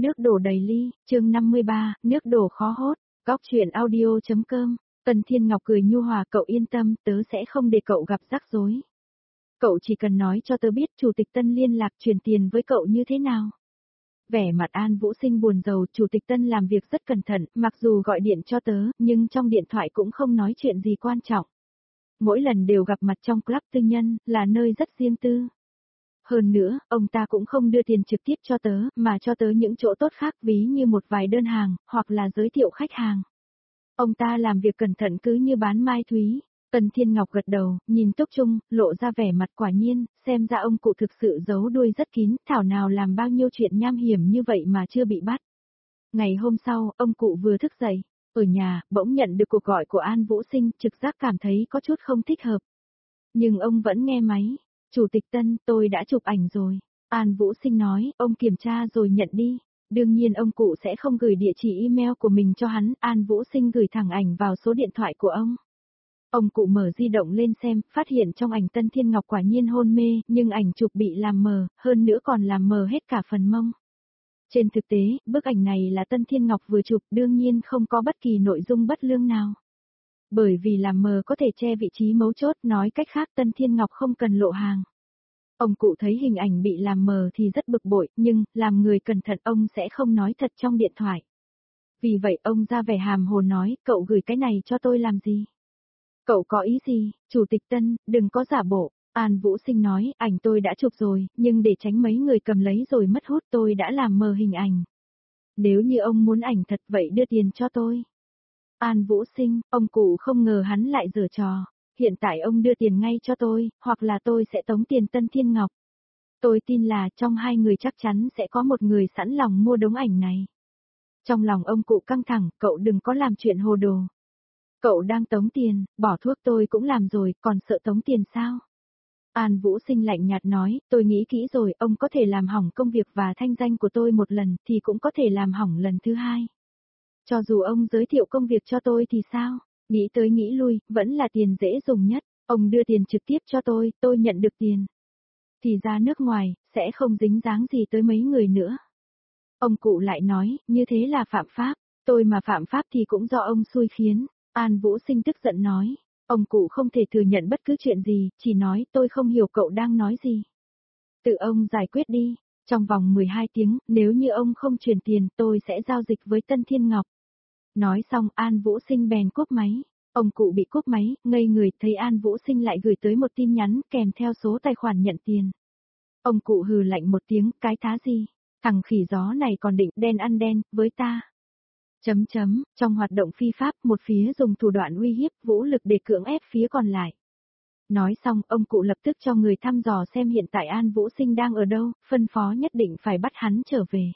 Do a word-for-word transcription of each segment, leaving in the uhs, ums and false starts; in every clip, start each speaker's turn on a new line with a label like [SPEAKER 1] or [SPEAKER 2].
[SPEAKER 1] Nước đổ đầy ly, chương năm mươi ba, nước đổ khó hốt, góc chuyện audio.com, Tần Thiên Ngọc cười nhu hòa, cậu yên tâm, tớ sẽ không để cậu gặp rắc rối. Cậu chỉ cần nói cho tớ biết Chủ tịch Tân liên lạc chuyển tiền với cậu như thế nào. Vẻ mặt An Vũ Sinh buồn rầu, Chủ tịch Tân làm việc rất cẩn thận, mặc dù gọi điện cho tớ, nhưng trong điện thoại cũng không nói chuyện gì quan trọng. Mỗi lần đều gặp mặt trong club tư nhân, là nơi rất riêng tư. Hơn nữa, ông ta cũng không đưa tiền trực tiếp cho tớ, mà cho tớ những chỗ tốt khác ví như một vài đơn hàng, hoặc là giới thiệu khách hàng. Ông ta làm việc cẩn thận cứ như bán mai thúy. Tần Thiên Ngọc gật đầu, nhìn Túc Trung, lộ ra vẻ mặt quả nhiên, xem ra ông cụ thực sự giấu đuôi rất kín, thảo nào làm bao nhiêu chuyện nham hiểm như vậy mà chưa bị bắt. Ngày hôm sau, ông cụ vừa thức dậy, ở nhà, bỗng nhận được cuộc gọi của An Vũ Sinh, trực giác cảm thấy có chút không thích hợp. Nhưng ông vẫn nghe máy. Chủ tịch Tân, tôi đã chụp ảnh rồi. An Vũ Sinh nói, ông kiểm tra rồi nhận đi. Đương nhiên ông cụ sẽ không gửi địa chỉ email của mình cho hắn, An Vũ Sinh gửi thẳng ảnh vào số điện thoại của ông. Ông cụ mở di động lên xem, phát hiện trong ảnh Tân Thiên Ngọc quả nhiên hôn mê, nhưng ảnh chụp bị làm mờ, hơn nữa còn làm mờ hết cả phần mông. Trên thực tế, bức ảnh này là Tân Thiên Ngọc vừa chụp, đương nhiên không có bất kỳ nội dung bất lương nào. Bởi vì làm mờ có thể che vị trí mấu chốt, nói cách khác Tân Thiên Ngọc không cần lộ hàng. Ông cụ thấy hình ảnh bị làm mờ thì rất bực bội, nhưng, làm người cẩn thận ông sẽ không nói thật trong điện thoại. Vì vậy ông ra vẻ hàm hồ nói, cậu gửi cái này cho tôi làm gì? Cậu có ý gì, Chủ tịch Tân, đừng có giả bộ. An Vũ Sinh nói, ảnh tôi đã chụp rồi, nhưng để tránh mấy người cầm lấy rồi mất hút tôi đã làm mờ hình ảnh. Nếu như ông muốn ảnh thật vậy đưa tiền cho tôi. An Vũ Sinh, ông cụ không ngờ hắn lại giở trò. Hiện tại ông đưa tiền ngay cho tôi, hoặc là tôi sẽ tống tiền Tân Thiên Ngọc. Tôi tin là trong hai người chắc chắn sẽ có một người sẵn lòng mua đống ảnh này. Trong lòng ông cụ căng thẳng, cậu đừng có làm chuyện hồ đồ. Cậu đang tống tiền, bỏ thuốc tôi cũng làm rồi, còn sợ tống tiền sao? An Vũ Sinh lạnh nhạt nói, tôi nghĩ kỹ rồi, ông có thể làm hỏng công việc và thanh danh của tôi một lần, thì cũng có thể làm hỏng lần thứ hai. Cho dù ông giới thiệu công việc cho tôi thì sao? Nghĩ tới nghĩ lui, vẫn là tiền dễ dùng nhất, ông đưa tiền trực tiếp cho tôi, tôi nhận được tiền. Thì ra nước ngoài, sẽ không dính dáng gì tới mấy người nữa. Ông cụ lại nói, như thế là phạm pháp, tôi mà phạm pháp thì cũng do ông xui khiến. An Vũ Sinh tức giận nói, ông cụ không thể thừa nhận bất cứ chuyện gì, chỉ nói tôi không hiểu cậu đang nói gì. Tự ông giải quyết đi, trong vòng mười hai tiếng, nếu như ông không chuyển tiền tôi sẽ giao dịch với Tân Thiên Ngọc. Nói xong An Vũ Sinh bèn cúp máy, ông cụ bị cúp máy, ngây người thấy An Vũ Sinh lại gửi tới một tin nhắn kèm theo số tài khoản nhận tiền. Ông cụ hừ lạnh một tiếng, cái thá gì, thằng khỉ gió này còn định đen ăn đen, với ta. Chấm chấm, trong hoạt động phi pháp một phía dùng thủ đoạn uy hiếp vũ lực để cưỡng ép phía còn lại. Nói xong ông cụ lập tức cho người thăm dò xem hiện tại An Vũ Sinh đang ở đâu, phân phó nhất định phải bắt hắn trở về.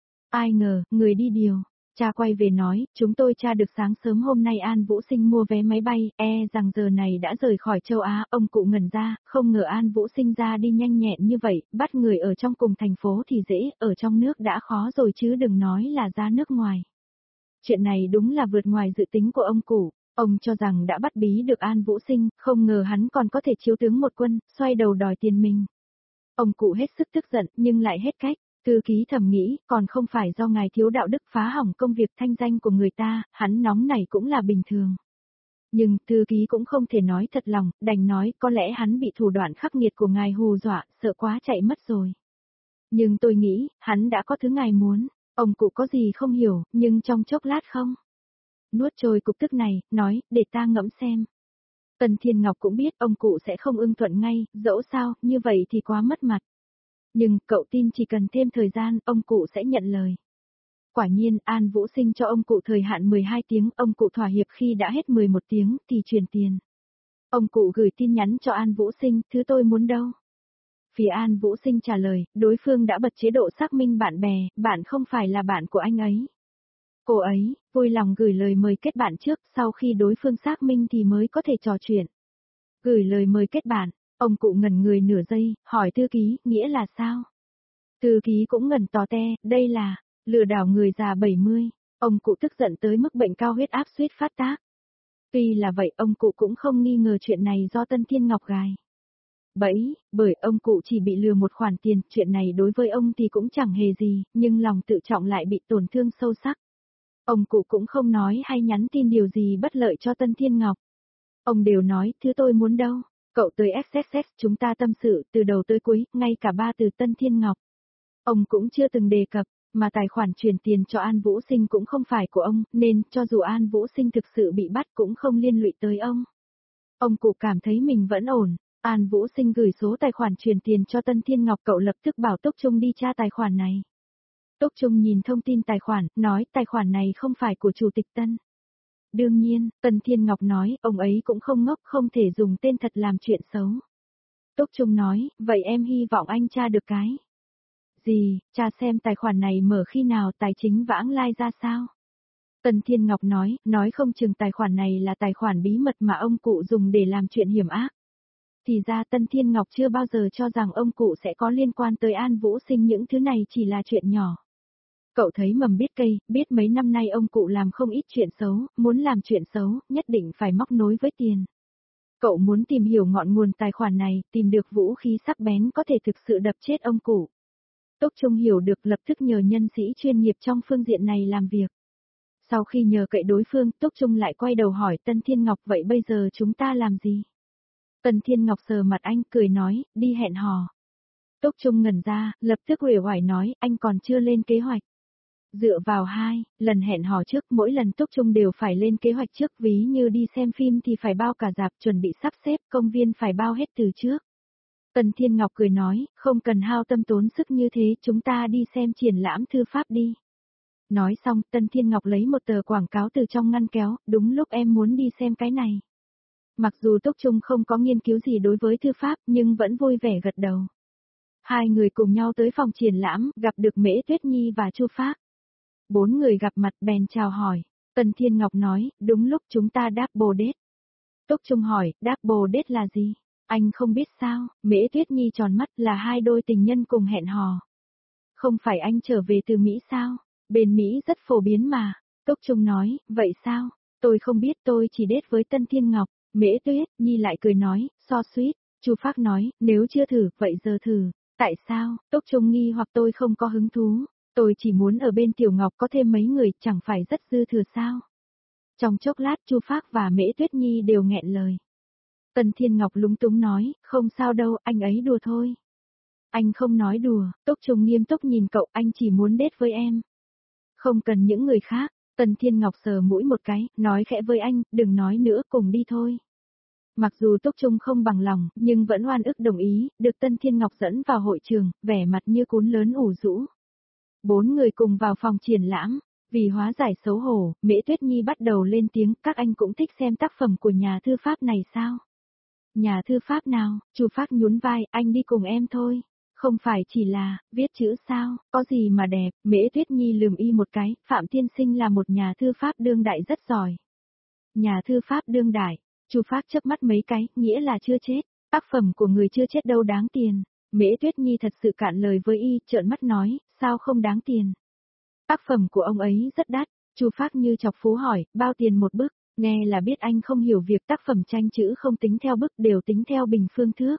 [SPEAKER 1] Ai ngờ, người đi điều. Cha quay về nói, chúng tôi tra được sáng sớm hôm nay An Vũ Sinh mua vé máy bay, e rằng giờ này đã rời khỏi châu Á, ông cụ ngẩn ra, không ngờ An Vũ Sinh ra đi nhanh nhẹn như vậy, bắt người ở trong cùng thành phố thì dễ, ở trong nước đã khó rồi chứ đừng nói là ra nước ngoài. Chuyện này đúng là vượt ngoài dự tính của ông cụ, ông cho rằng đã bắt bí được An Vũ Sinh, không ngờ hắn còn có thể chiếu tướng một quân, xoay đầu đòi tiền mình. Ông cụ hết sức tức giận, nhưng lại hết cách. Thư ký thầm nghĩ, còn không phải do ngài thiếu đạo đức phá hỏng công việc thanh danh của người ta, hắn nóng này cũng là bình thường. Nhưng, thư ký cũng không thể nói thật lòng, đành nói có lẽ hắn bị thủ đoạn khắc nghiệt của ngài hù dọa, sợ quá chạy mất rồi. Nhưng tôi nghĩ, hắn đã có thứ ngài muốn, ông cụ có gì không hiểu, nhưng trong chốc lát không. Nuốt trôi cục tức này, nói, để ta ngẫm xem. Tần Thiên Ngọc cũng biết ông cụ sẽ không ưng thuận ngay, dẫu sao, như vậy thì quá mất mặt. Nhưng, cậu tin chỉ cần thêm thời gian, ông cụ sẽ nhận lời. Quả nhiên, An Vũ Sinh cho ông cụ thời hạn mười hai tiếng, ông cụ thỏa hiệp khi đã hết mười một tiếng, thì truyền tiền. Ông cụ gửi tin nhắn cho An Vũ Sinh, thứ tôi muốn đâu. Phía An Vũ Sinh trả lời, đối phương đã bật chế độ xác minh bạn bè, bạn không phải là bạn của anh ấy. Cô ấy, vui lòng gửi lời mời kết bạn trước, sau khi đối phương xác minh thì mới có thể trò chuyện. Gửi lời mời kết bạn. Ông cụ ngẩn người nửa giây, hỏi thư ký, nghĩa là sao? Thư ký cũng ngẩn tò te, đây là, lừa đảo người già bảy mươi, ông cụ tức giận tới mức bệnh cao huyết áp suýt phát tác. Tuy là vậy, ông cụ cũng không nghi ngờ chuyện này do Tân Thiên Ngọc gài. Bẫy, bởi ông cụ chỉ bị lừa một khoản tiền, chuyện này đối với ông thì cũng chẳng hề gì, nhưng lòng tự trọng lại bị tổn thương sâu sắc. Ông cụ cũng không nói hay nhắn tin điều gì bất lợi cho Tân Thiên Ngọc. Ông đều nói, thứ tôi muốn đâu, cậu tới ích ét ét, chúng ta tâm sự từ đầu tới cuối, ngay cả ba từ Tân Thiên Ngọc. Ông cũng chưa từng đề cập, mà tài khoản chuyển tiền cho An Vũ Sinh cũng không phải của ông, nên cho dù An Vũ Sinh thực sự bị bắt cũng không liên lụy tới ông. Ông cụ cảm thấy mình vẫn ổn. An Vũ Sinh gửi số tài khoản chuyển tiền cho Tân Thiên Ngọc, cậu lập tức bảo Túc Trung đi tra tài khoản này. Túc Trung nhìn thông tin tài khoản, nói tài khoản này không phải của Chủ tịch Tân. Đương nhiên, Tân Thiên Ngọc nói, ông ấy cũng không ngốc, không thể dùng tên thật làm chuyện xấu. Túc Trung nói, vậy em hy vọng anh tra được cái. Gì, tra xem tài khoản này mở khi nào, tài chính vãng lai ra sao? Tân Thiên Ngọc nói, nói không chừng tài khoản này là tài khoản bí mật mà ông cụ dùng để làm chuyện hiểm ác. Thì ra Tân Thiên Ngọc chưa bao giờ cho rằng ông cụ sẽ có liên quan tới An Vũ Sinh, những thứ này chỉ là chuyện nhỏ. Cậu thấy mầm biết cây, biết mấy năm nay ông cụ làm không ít chuyện xấu, muốn làm chuyện xấu, nhất định phải móc nối với tiền. Cậu muốn tìm hiểu ngọn nguồn tài khoản này, tìm được vũ khí sắc bén có thể thực sự đập chết ông cụ. Túc Trung hiểu được, lập tức nhờ nhân sĩ chuyên nghiệp trong phương diện này làm việc. Sau khi nhờ cậy đối phương, Túc Trung lại quay đầu hỏi Tân Thiên Ngọc, vậy bây giờ chúng ta làm gì? Tân Thiên Ngọc sờ mặt anh, cười nói, đi hẹn hò. Túc Trung ngẩn ra, lập tức uể oải nói, anh còn chưa lên kế hoạch. Dựa vào hai, lần hẹn hò trước, mỗi lần Túc Trung đều phải lên kế hoạch trước, ví như đi xem phim thì phải bao cả rạp, chuẩn bị sắp xếp, công viên phải bao hết từ trước. Tần Thiên Ngọc cười nói, không cần hao tâm tốn sức như thế, chúng ta đi xem triển lãm thư pháp đi. Nói xong, Tần Thiên Ngọc lấy một tờ quảng cáo từ trong ngăn kéo, đúng lúc em muốn đi xem cái này. Mặc dù Túc Trung không có nghiên cứu gì đối với thư pháp, nhưng vẫn vui vẻ gật đầu. Hai người cùng nhau tới phòng triển lãm, gặp được Mễ Tuyết Nhi và Chu Phác. Bốn người gặp mặt bèn chào hỏi. Tần Thiên Ngọc nói, đúng lúc chúng ta double date. Túc Trung hỏi, double date là gì? Anh không biết sao? Mễ Tuyết Nhi tròn mắt, là hai đôi tình nhân cùng hẹn hò. Không phải anh trở về từ Mỹ sao? Bên Mỹ rất phổ biến mà. Túc Trung nói, vậy sao? Tôi không biết, tôi chỉ date với Tân Thiên Ngọc. Mễ Tuyết Nhi lại cười nói, so sweet. Chu Phác nói, nếu chưa thử, vậy giờ thử. Tại sao? Túc Trung nghi hoặc, tôi không có hứng thú. Tôi chỉ muốn ở bên Tiểu Ngọc có thêm mấy người, chẳng phải rất dư thừa sao? Trong chốc lát Chu Phác và Mễ Tuyết Nhi đều nghẹn lời. Tần Thiên Ngọc lúng túng nói, không sao đâu, anh ấy đùa thôi. Anh không nói đùa, Túc Trung nghiêm túc nhìn cậu, anh chỉ muốn date với em. Không cần những người khác. Tần Thiên Ngọc sờ mũi một cái, nói khẽ với anh, đừng nói nữa, cùng đi thôi. Mặc dù Túc Trung không bằng lòng, nhưng vẫn oan ức đồng ý, được Tân Thiên Ngọc dẫn vào hội trường, vẻ mặt như cún lớn ủ rũ. Bốn người cùng vào phòng triển lãm, vì hóa giải xấu hổ, Mễ Tuyết Nhi bắt đầu lên tiếng, các anh cũng thích xem tác phẩm của nhà thư pháp này sao? Nhà thư pháp nào? Chu Phác nhún vai, anh đi cùng em thôi. Không phải chỉ là, viết chữ sao, có gì mà đẹp, Mễ Tuyết Nhi lườm y một cái, Phạm Tiên Sinh là một nhà thư pháp đương đại rất giỏi. Nhà thư pháp đương đại, Chu Phác chớp mắt mấy cái, nghĩa là chưa chết, tác phẩm của người chưa chết đâu đáng tiền. Mễ Tuyết Nhi thật sự cạn lời với y, trợn mắt nói, sao không đáng tiền. Tác phẩm của ông ấy rất đắt, Chu Phác như chọc phú hỏi, bao tiền một bức, nghe là biết anh không hiểu việc tác phẩm tranh chữ không tính theo bức đều tính theo bình phương thước.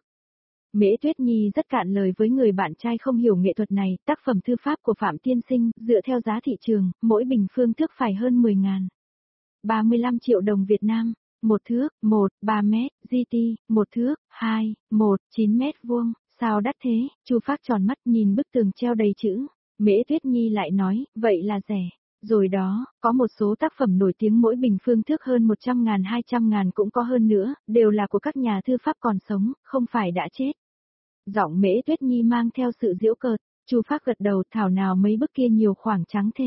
[SPEAKER 1] Mễ Tuyết Nhi rất cạn lời với người bạn trai không hiểu nghệ thuật này, tác phẩm thư pháp của Phạm Tiên Sinh, dựa theo giá thị trường, mỗi bình phương thước phải hơn mười ngàn. ba mươi lăm triệu đồng Việt Nam, một thước, một, ba mét, giê tê, một thước, hai, một, chín mét vuông, sao đắt thế, Chu Phác tròn mắt nhìn bức tường treo đầy chữ, Mễ Tuyết Nhi lại nói, vậy là rẻ. Rồi đó, có một số tác phẩm nổi tiếng mỗi bình phương thước hơn một trăm ngàn hai trăm ngàn cũng có hơn nữa, đều là của các nhà thư pháp còn sống, không phải đã chết. Giọng Mễ Tuyết Nhi mang theo sự giễu cợt, Chu Phác gật đầu, thảo nào mấy bức kia nhiều khoảng trắng thế.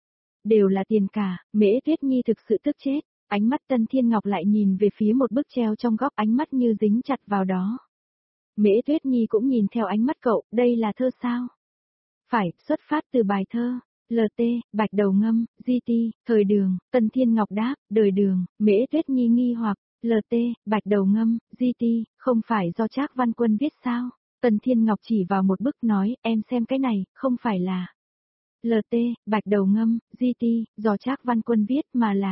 [SPEAKER 1] Đều là tiền cả, Mễ Tuyết Nhi thực sự tức chết, ánh mắt Tân Thiên Ngọc lại nhìn về phía một bức treo trong góc, ánh mắt như dính chặt vào đó. Mễ Tuyết Nhi cũng nhìn theo ánh mắt cậu, đây là thơ sao? Phải, xuất phát từ bài thơ. lờ tê, Bạch Đầu Ngâm, giê tê, thời đường, Tân Thiên Ngọc đáp, đời đường, Mễ Tuyết Nhi nghi hoặc, lờ tê, Bạch Đầu Ngâm, giê tê, không phải do Trác Văn Quân viết sao? Tân Thiên Ngọc chỉ vào một bức nói, em xem cái này, không phải là lờ tê, Bạch Đầu Ngâm, giê tê, do Trác Văn Quân viết mà là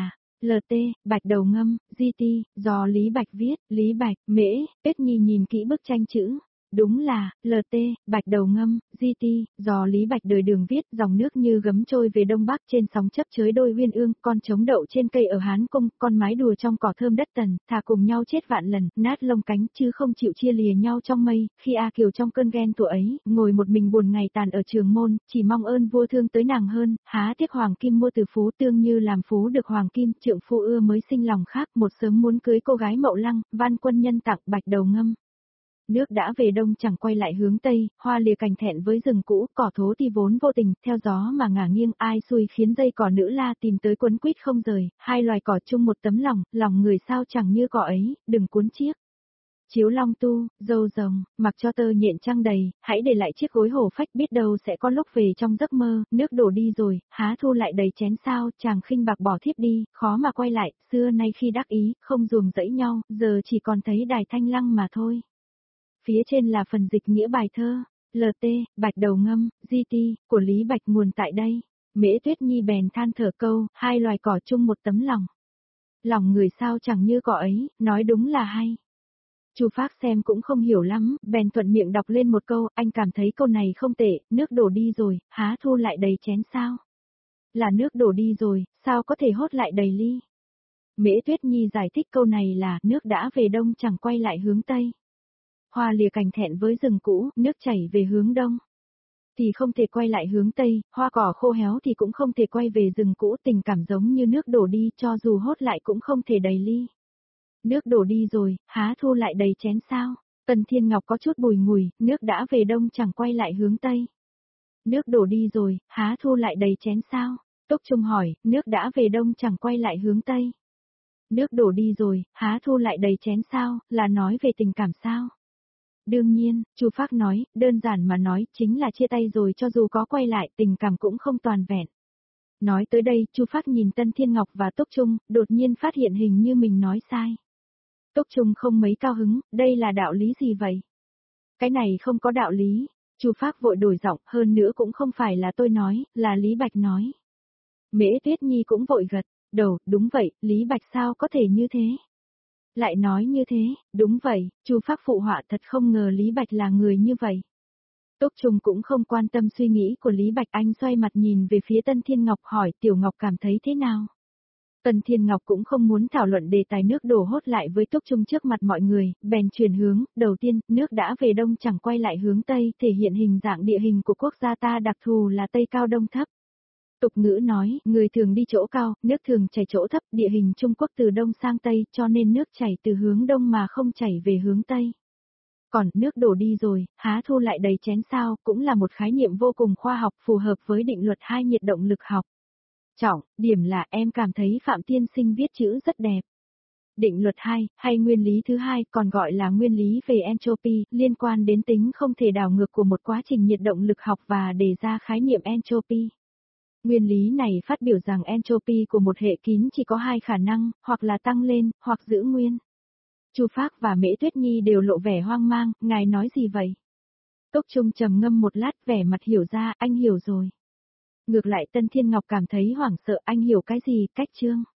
[SPEAKER 1] lờ tê, bạch đầu ngâm, giê tê, do Lý Bạch viết, Lý Bạch, Mễ, Tuyết Nhi nhìn kỹ bức tranh chữ. Đúng là, lờ tê, bạch đầu ngâm, giê tê, do Lý Bạch đời đường viết, dòng nước như gấm trôi về đông bắc trên sóng chấp chới đôi uyên ương, con trống đậu trên cây ở Hán Cung, con mái đùa trong cỏ thơm đất tần, thà cùng nhau chết vạn lần, nát lông cánh, chứ không chịu chia lìa nhau trong mây, khi A Kiều trong cơn ghen tuổi ấy, ngồi một mình buồn ngày tàn ở trường môn, chỉ mong ơn vua thương tới nàng hơn, há tiếc hoàng kim mua từ phú tương như làm phú được hoàng kim, trượng phu ưa mới sinh lòng khác, một sớm muốn cưới cô gái Mậu Lăng, van quân nhân tặng bạch đầu ngâm. Nước đã về đông chẳng quay lại hướng tây, hoa lìa cành thẹn với rừng cũ, cỏ thố thì vốn vô tình, theo gió mà ngả nghiêng, ai xui khiến dây cỏ nữ la tìm tới quấn quýt không rời, hai loài cỏ chung một tấm lòng, lòng người sao chẳng như cỏ ấy, đừng cuốn chiếc. Chiếu long tu, dâu rồng, mặc cho tơ nhện trăng đầy, hãy để lại chiếc gối hổ phách biết đâu sẽ có lúc về trong giấc mơ, nước đổ đi rồi, há thu lại đầy chén sao, chàng khinh bạc bỏ thiếp đi, khó mà quay lại, xưa nay khi đắc ý, không ruồng rẫy nhau, giờ chỉ còn thấy đài thanh lăng mà thôi. Phía trên là phần dịch nghĩa bài thơ, lờ tê, bạch đầu ngâm, giê tê, của Lý Bạch nguồn tại đây. Mễ Tuyết Nhi bèn than thở câu, hai loài cỏ chung một tấm lòng. Lòng người sao chẳng như cỏ ấy, nói đúng là hay. Chu Phác xem cũng không hiểu lắm, bèn thuận miệng đọc lên một câu, anh cảm thấy câu này không tệ, nước đổ đi rồi, há thu lại đầy chén sao? Là nước đổ đi rồi, sao có thể hốt lại đầy ly? Mễ Tuyết Nhi giải thích câu này là, nước đã về đông chẳng quay lại hướng tây. Hoa lìa cành thẹn với rừng cũ, nước chảy về hướng đông. Thì không thể quay lại hướng tây, hoa cỏ khô héo thì cũng không thể quay về rừng cũ, tình cảm giống như nước đổ đi, cho dù hốt lại cũng không thể đầy ly. Nước đổ đi rồi, há thu lại đầy chén sao? Tần Thiên Ngọc có chút bùi ngùi, nước đã về đông chẳng quay lại hướng tây. Nước đổ đi rồi, há thu lại đầy chén sao? Túc Trung hỏi, nước đã về đông chẳng quay lại hướng tây. Nước đổ đi rồi, há thu lại đầy chén sao, là nói về tình cảm sao? Đương nhiên, Chu Phác nói, đơn giản mà nói, chính là chia tay rồi cho dù có quay lại, tình cảm cũng không toàn vẹn. Nói tới đây, Chu Phác nhìn Tân Thiên Ngọc và Túc Trung, đột nhiên phát hiện hình như mình nói sai. Túc Trung không mấy cao hứng, đây là đạo lý gì vậy? Cái này không có đạo lý. Chu Phác vội đổi giọng, hơn nữa cũng không phải là tôi nói, là Lý Bạch nói. Mễ Tuyết Nhi cũng vội gật đầu, đúng vậy, Lý Bạch sao có thể như thế? Lại nói như thế, đúng vậy, Chu Phác phụ họa, thật không ngờ Lý Bạch là người như vậy. Túc Trung cũng không quan tâm suy nghĩ của Lý Bạch, anh xoay mặt nhìn về phía Tân Thiên Ngọc hỏi Tiểu Ngọc cảm thấy thế nào? Tân Thiên Ngọc cũng không muốn thảo luận đề tài nước đổ hốt lại với Túc Trung trước mặt mọi người, bèn chuyển hướng, đầu tiên, nước đã về đông chẳng quay lại hướng Tây, thể hiện hình dạng địa hình của quốc gia ta đặc thù là Tây cao đông thấp. Tục ngữ nói, người thường đi chỗ cao, nước thường chảy chỗ thấp, địa hình Trung Quốc từ đông sang Tây, cho nên nước chảy từ hướng đông mà không chảy về hướng Tây. Còn, nước đổ đi rồi, há thu lại đầy chén sao, cũng là một khái niệm vô cùng khoa học, phù hợp với định luật hai nhiệt động lực học. Trọng, điểm là em cảm thấy Phạm Tiên Sinh viết chữ rất đẹp. Định luật hai, hay nguyên lý thứ hai, còn gọi là nguyên lý về entropy, liên quan đến tính không thể đảo ngược của một quá trình nhiệt động lực học và đề ra khái niệm entropy. Nguyên lý này phát biểu rằng entropy của một hệ kín chỉ có hai khả năng, hoặc là tăng lên, hoặc giữ nguyên. Chu Phác và Mễ Tuyết Nhi đều lộ vẻ hoang mang, ngài nói gì vậy? Túc Trung trầm ngâm một lát, vẻ mặt hiểu ra, anh hiểu rồi. Ngược lại Tân Thiên Ngọc cảm thấy hoảng sợ, anh hiểu cái gì, cách chương.